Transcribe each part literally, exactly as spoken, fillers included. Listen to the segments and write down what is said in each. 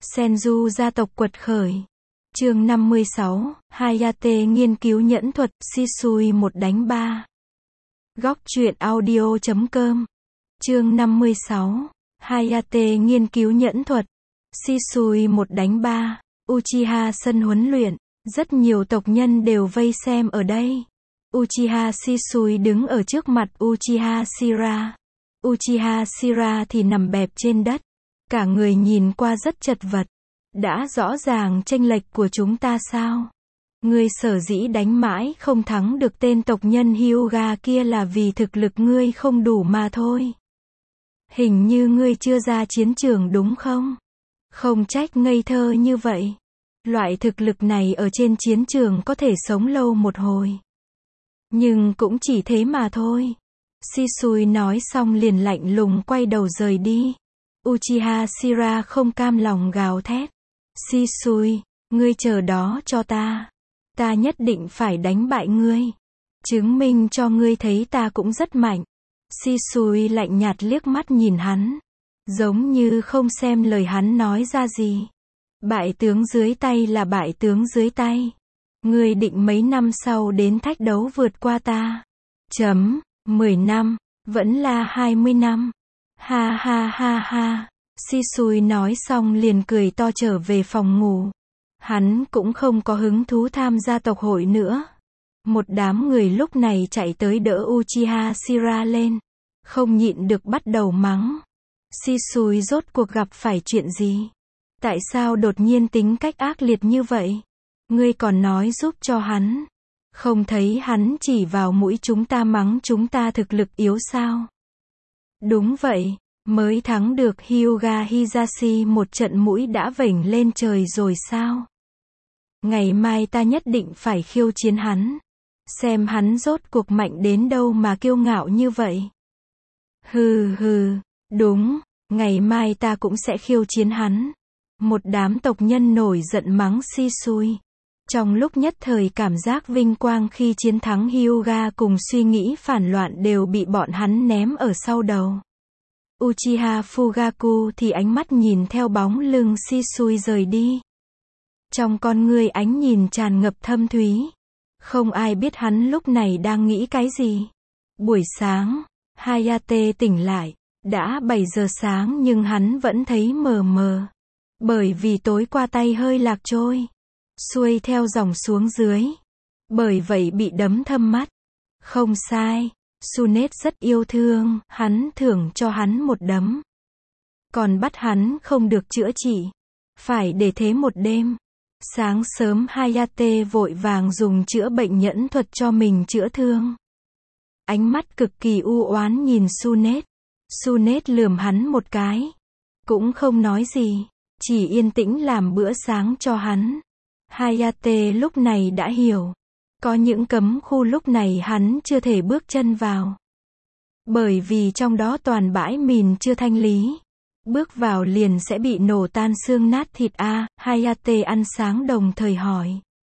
Senju gia tộc quật khởi. Chương năm mươi sáu, Hayate nghiên cứu nhẫn thuật, Shisui một đánh ba. Góc truyện audio chấm com. Chương năm mươi sáu, Hayate nghiên cứu nhẫn thuật, Shisui một đánh ba. Uchiha sân huấn luyện, rất nhiều tộc nhân đều vây xem ở đây. Uchiha Shisui đứng ở trước mặt Uchiha Shira. Uchiha Shira thì nằm bẹp trên đất. Cả người nhìn qua rất chật vật. Đã rõ ràng chênh lệch của chúng ta sao? Ngươi sở dĩ đánh mãi không thắng được tên tộc nhân Hyuga kia là vì thực lực ngươi không đủ mà thôi. Hình như ngươi chưa ra chiến trường đúng không? Không trách ngây thơ như vậy. Loại thực lực này ở trên chiến trường có thể sống lâu một hồi. Nhưng cũng chỉ thế mà thôi. Shisui nói xong liền lạnh lùng quay đầu rời đi. Uchiha Shira không cam lòng gào thét. Shisui, ngươi chờ đó cho ta. Ta nhất định phải đánh bại ngươi. Chứng minh cho ngươi thấy ta cũng rất mạnh. Shisui lạnh nhạt liếc mắt nhìn hắn. Giống như không xem lời hắn nói ra gì. Bại tướng dưới tay là bại tướng dưới tay. Ngươi định mấy năm sau đến thách đấu vượt qua ta. Chấm, mười năm, vẫn là hai mươi năm. Ha ha ha ha. Shisui nói xong liền cười to trở về phòng ngủ. Hắn cũng không có hứng thú tham gia tộc hội nữa. Một đám người lúc này chạy tới đỡ Uchiha Shira lên. Không nhịn được bắt đầu mắng. Shisui rốt cuộc gặp phải chuyện gì? Tại sao đột nhiên tính cách ác liệt như vậy? Ngươi còn nói giúp cho hắn. Không thấy hắn chỉ vào mũi chúng ta mắng chúng ta thực lực yếu sao? Đúng vậy, mới thắng được Hyuga Hisashi một trận mũi đã vểnh lên trời rồi sao? Ngày mai ta nhất định phải khiêu chiến hắn. Xem hắn rốt cuộc mạnh đến đâu mà kiêu ngạo như vậy. Hừ hừ, đúng, ngày mai ta cũng sẽ khiêu chiến hắn. Một đám tộc nhân nổi giận mắng Shisui. Trong lúc nhất thời cảm giác vinh quang khi chiến thắng Hyuga cùng suy nghĩ phản loạn đều bị bọn hắn ném ở sau đầu. Uchiha Fugaku thì ánh mắt nhìn theo bóng lưng Shisui rời đi. Trong con ngươi ánh nhìn tràn ngập thâm thúy. Không ai biết hắn lúc này đang nghĩ cái gì. Buổi sáng, Hayate tỉnh lại. Đã bảy giờ sáng nhưng hắn vẫn thấy mờ mờ. Bởi vì tối qua tay hơi lạc trôi. Xuôi theo dòng xuống dưới. Bởi vậy bị đấm thâm mắt. Không sai. Sunet rất yêu thương, hắn thưởng cho hắn một đấm. Còn bắt hắn không được chữa trị. Phải để thế một đêm. Sáng sớm Hayate vội vàng dùng chữa bệnh nhẫn thuật cho mình chữa thương. Ánh mắt cực kỳ u oán nhìn Sunet. Sunet lườm hắn một cái. Cũng không nói gì. Chỉ yên tĩnh làm bữa sáng cho hắn. Hayate lúc này đã hiểu. Có những cấm khu lúc này hắn chưa thể bước chân vào. Bởi vì trong đó toàn bãi mìn chưa thanh lý. Bước vào liền sẽ bị nổ tan xương nát thịt a. À, Hayate ăn sáng đồng thời hỏi.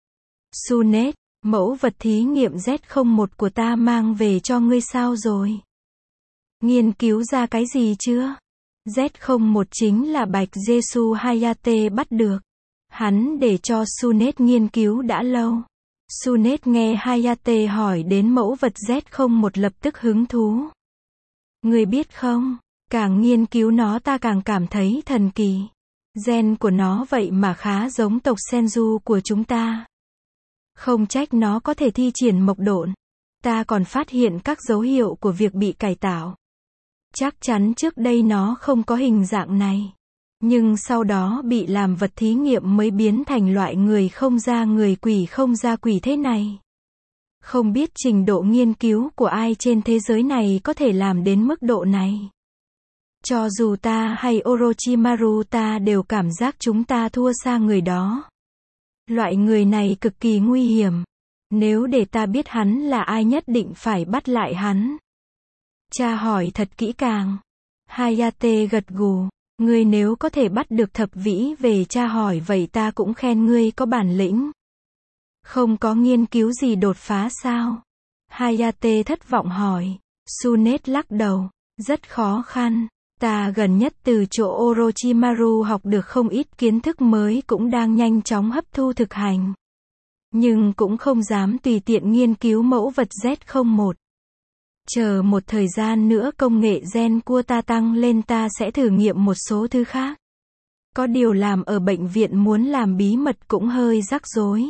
Sunet, mẫu vật thí nghiệm Z không một của ta mang về cho ngươi sao rồi? Nghiên cứu ra cái gì chưa? Z không một chính là Bạch Jesu Hayate bắt được. Hắn để cho Sunet nghiên cứu đã lâu. Sunet nghe Hayate hỏi đến mẫu vật Z không một lập tức hứng thú. Ngươi biết không, càng nghiên cứu nó ta càng cảm thấy thần kỳ. Gen của nó vậy mà khá giống tộc Senju của chúng ta. Không trách nó có thể thi triển mộc độn. Ta còn phát hiện các dấu hiệu của việc bị cải tạo. Chắc chắn trước đây nó không có hình dạng này. Nhưng sau đó bị làm vật thí nghiệm mới biến thành loại người không ra người quỷ không ra quỷ thế này. Không biết trình độ nghiên cứu của ai trên thế giới này có thể làm đến mức độ này. Cho dù ta hay Orochimaru ta đều cảm giác chúng ta thua xa người đó. Loại người này cực kỳ nguy hiểm. Nếu để ta biết hắn là ai nhất định phải bắt lại hắn. Cha hỏi thật kỹ càng. Hayate gật gù. Ngươi nếu có thể bắt được thập vĩ về tra hỏi vậy ta cũng khen ngươi có bản lĩnh. Không có nghiên cứu gì đột phá sao? Hayate thất vọng hỏi. Sunet lắc đầu. Rất khó khăn. Ta gần nhất từ chỗ Orochimaru học được không ít kiến thức mới, cũng đang nhanh chóng hấp thu thực hành. Nhưng cũng không dám tùy tiện nghiên cứu mẫu vật Z không một. Chờ một thời gian nữa công nghệ gen của ta tăng lên, ta sẽ thử nghiệm một số thứ khác. Có điều làm ở bệnh viện muốn làm bí mật cũng hơi rắc rối.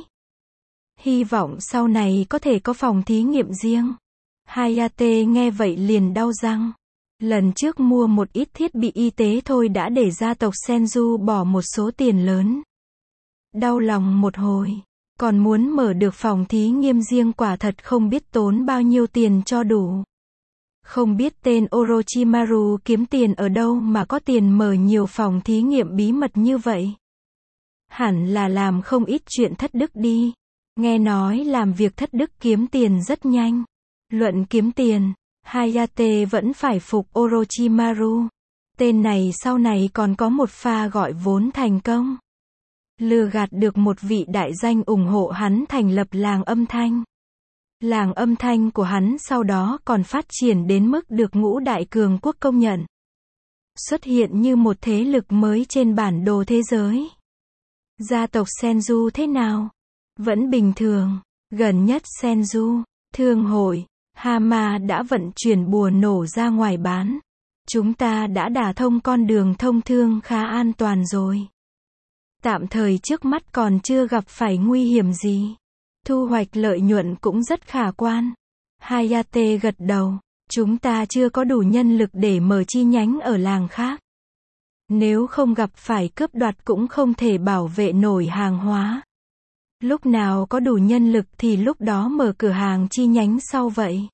Hy vọng sau này có thể có phòng thí nghiệm riêng. Hayate nghe vậy liền đau răng. Lần trước mua một ít thiết bị y tế thôi đã để gia tộc Senju bỏ một số tiền lớn. Đau lòng một hồi. Còn muốn mở được phòng thí nghiệm riêng, quả thật không biết tốn bao nhiêu tiền cho đủ. Không biết tên Orochimaru kiếm tiền ở đâu mà có tiền mở nhiều phòng thí nghiệm bí mật như vậy. Hẳn là làm không ít chuyện thất đức đi. Nghe nói làm việc thất đức kiếm tiền rất nhanh. Luận kiếm tiền, Hayate vẫn phải phục Orochimaru. Tên này sau này còn có một pha gọi vốn thành công. Lừa gạt được một vị đại danh ủng hộ hắn thành lập làng âm thanh. Làng âm thanh của hắn sau đó còn phát triển đến mức được ngũ đại cường quốc công nhận. Xuất hiện như một thế lực mới trên bản đồ thế giới. Gia tộc Senju thế nào? Vẫn bình thường. Gần nhất Senju, thương hội, Hama đã vận chuyển bùa nổ ra ngoài bán. Chúng ta đã đả thông con đường thông thương khá an toàn rồi. Tạm thời trước mắt còn chưa gặp phải nguy hiểm gì. Thu hoạch lợi nhuận cũng rất khả quan. Hayate gật đầu. Chúng ta chưa có đủ nhân lực để mở chi nhánh ở làng khác. Nếu không gặp phải cướp đoạt cũng không thể bảo vệ nổi hàng hóa. Lúc nào có đủ nhân lực thì lúc đó mở cửa hàng chi nhánh sau vậy.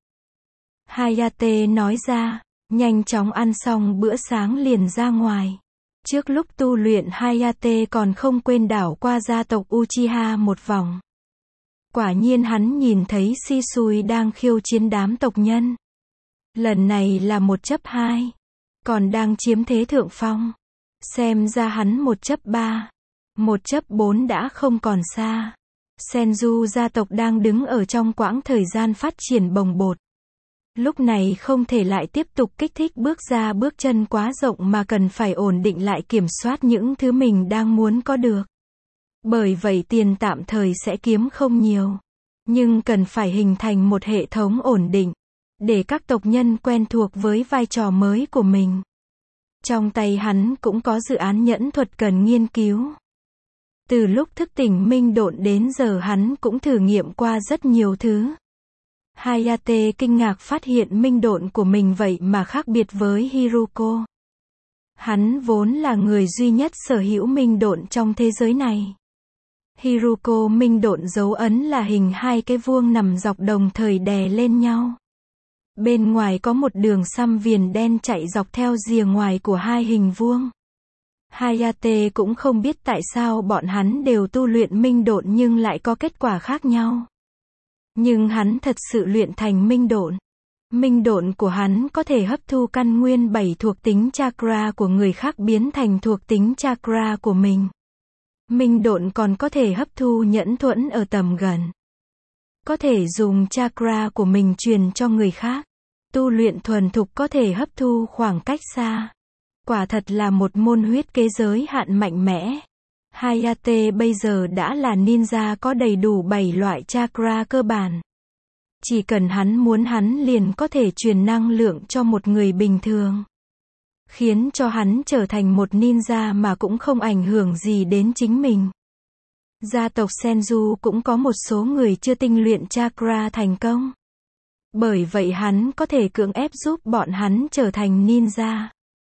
Hayate nói ra, nhanh chóng ăn xong bữa sáng liền ra ngoài. Trước lúc tu luyện Hayate còn không quên đảo qua gia tộc Uchiha một vòng. Quả nhiên hắn nhìn thấy Shisui đang khiêu chiến đám tộc nhân. Lần này là một chấp hai. Còn đang chiếm thế thượng phong. Xem ra hắn một chấp ba. Một chấp bốn đã không còn xa. Senju gia tộc đang đứng ở trong quãng thời gian phát triển bồng bột. Lúc này không thể lại tiếp tục kích thích bước ra bước chân quá rộng mà cần phải ổn định lại kiểm soát những thứ mình đang muốn có được. Bởi vậy tiền tạm thời sẽ kiếm không nhiều. Nhưng cần phải hình thành một hệ thống ổn định. Để các tộc nhân quen thuộc với vai trò mới của mình. Trong tay hắn cũng có dự án nhẫn thuật cần nghiên cứu. Từ lúc thức tỉnh minh độn đến giờ hắn cũng thử nghiệm qua rất nhiều thứ. Hayate kinh ngạc phát hiện minh độn của mình vậy mà khác biệt với Hiruko. Hắn vốn là người duy nhất sở hữu minh độn trong thế giới này. Hiruko minh độn dấu ấn là hình hai cái vuông nằm dọc đồng thời đè lên nhau. Bên ngoài có một đường xăm viền đen chạy dọc theo rìa ngoài của hai hình vuông. Hayate cũng không biết tại sao bọn hắn đều tu luyện minh độn nhưng lại có kết quả khác nhau. Nhưng hắn thật sự luyện thành minh độn. Minh độn của hắn có thể hấp thu căn nguyên bảy thuộc tính chakra của người khác biến thành thuộc tính chakra của mình. Minh độn còn có thể hấp thu nhẫn thuẫn ở tầm gần. Có thể dùng chakra của mình truyền cho người khác. Tu luyện thuần thục có thể hấp thu khoảng cách xa. Quả thật là một môn huyết kế giới hạn mạnh mẽ. Hayate bây giờ đã là ninja có đầy đủ bảy loại chakra cơ bản. Chỉ cần hắn muốn hắn liền có thể truyền năng lượng cho một người bình thường. Khiến cho hắn trở thành một ninja mà cũng không ảnh hưởng gì đến chính mình. Gia tộc Senju cũng có một số người chưa tinh luyện chakra thành công. Bởi vậy hắn có thể cưỡng ép giúp bọn hắn trở thành ninja.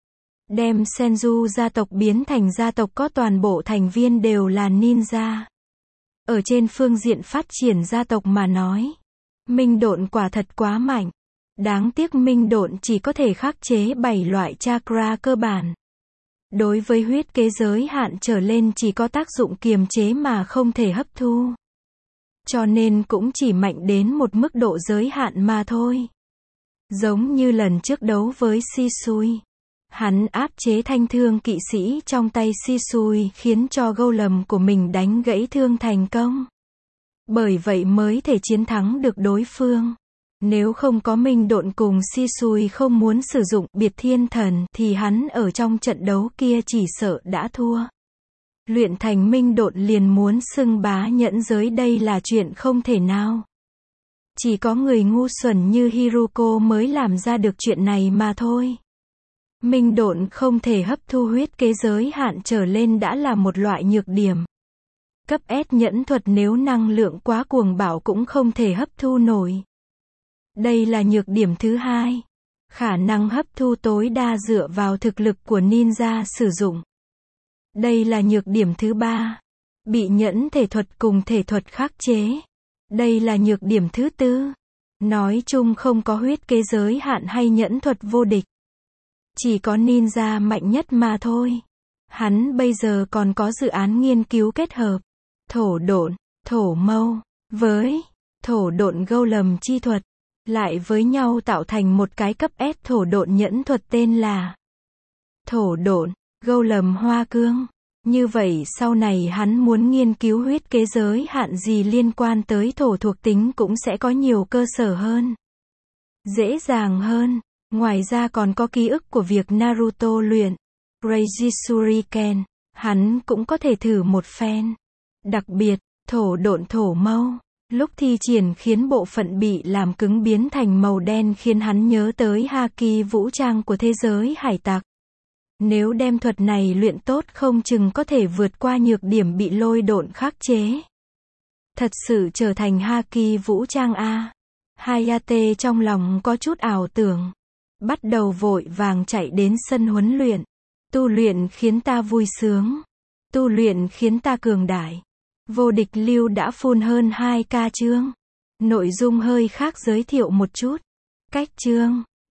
Đem Senju gia tộc biến thành gia tộc có toàn bộ thành viên đều là ninja. Ở trên phương diện phát triển gia tộc mà nói, minh độn quả thật quá mạnh. Đáng tiếc minh độn chỉ có thể khắc chế bảy loại chakra cơ bản. Đối với huyết kế giới hạn trở lên chỉ có tác dụng kiềm chế mà không thể hấp thu. Cho nên cũng chỉ mạnh đến một mức độ giới hạn mà thôi. Giống như lần trước đấu với Shisui. Hắn áp chế thanh thương kỵ sĩ trong tay Shisui khiến cho golem của mình đánh gãy thương thành công. Bởi vậy mới thể chiến thắng được đối phương. Nếu không có Minh Độn cùng Shisui không muốn sử dụng biệt thiên thần thì hắn ở trong trận đấu kia chỉ sợ đã thua. Luyện thành Minh Độn liền muốn xưng bá nhẫn giới đây là chuyện không thể nào. Chỉ có người ngu xuẩn như Hiruko mới làm ra được chuyện này mà thôi. Minh Độn không thể hấp thu huyết kế giới hạn trở lên đã là một loại nhược điểm. Cấp S nhẫn thuật nếu năng lượng quá cuồng bạo cũng không thể hấp thu nổi. Đây là nhược điểm thứ hai. Khả năng hấp thu tối đa dựa vào thực lực của ninja sử dụng. Đây là nhược điểm thứ ba. Bị nhẫn thể thuật cùng thể thuật khắc chế. Đây là nhược điểm thứ tư. Nói chung không có huyết kế giới hạn hay nhẫn thuật vô địch. Chỉ có ninja mạnh nhất mà thôi. Hắn bây giờ còn có dự án nghiên cứu kết hợp thổ độn, thổ mâu với thổ độn golem chi thuật, lại với nhau tạo thành một cái cấp S thổ độn nhẫn thuật tên là thổ độn golem hoa cương. Như vậy sau này hắn muốn nghiên cứu huyết kế giới hạn gì liên quan tới thổ thuộc tính cũng sẽ có nhiều cơ sở hơn, dễ dàng hơn. Ngoài ra còn có ký ức của việc Naruto luyện Reiji Shuriken, hắn cũng có thể thử một phen. Đặc biệt, thổ độn thổ mâu, lúc thi triển khiến bộ phận bị làm cứng biến thành màu đen khiến hắn nhớ tới haki vũ trang của thế giới hải tặc. Nếu đem thuật này luyện tốt không chừng có thể vượt qua nhược điểm bị lôi độn khắc chế. Thật sự trở thành haki vũ trang a. Hayate trong lòng có chút ảo tưởng. Bắt đầu vội vàng chạy đến sân huấn luyện. Tu luyện khiến ta vui sướng. Tu luyện khiến ta cường đại. Vô địch lưu đã full hơn hai ca chương. Nội dung hơi khác giới thiệu một chút. Cách chương.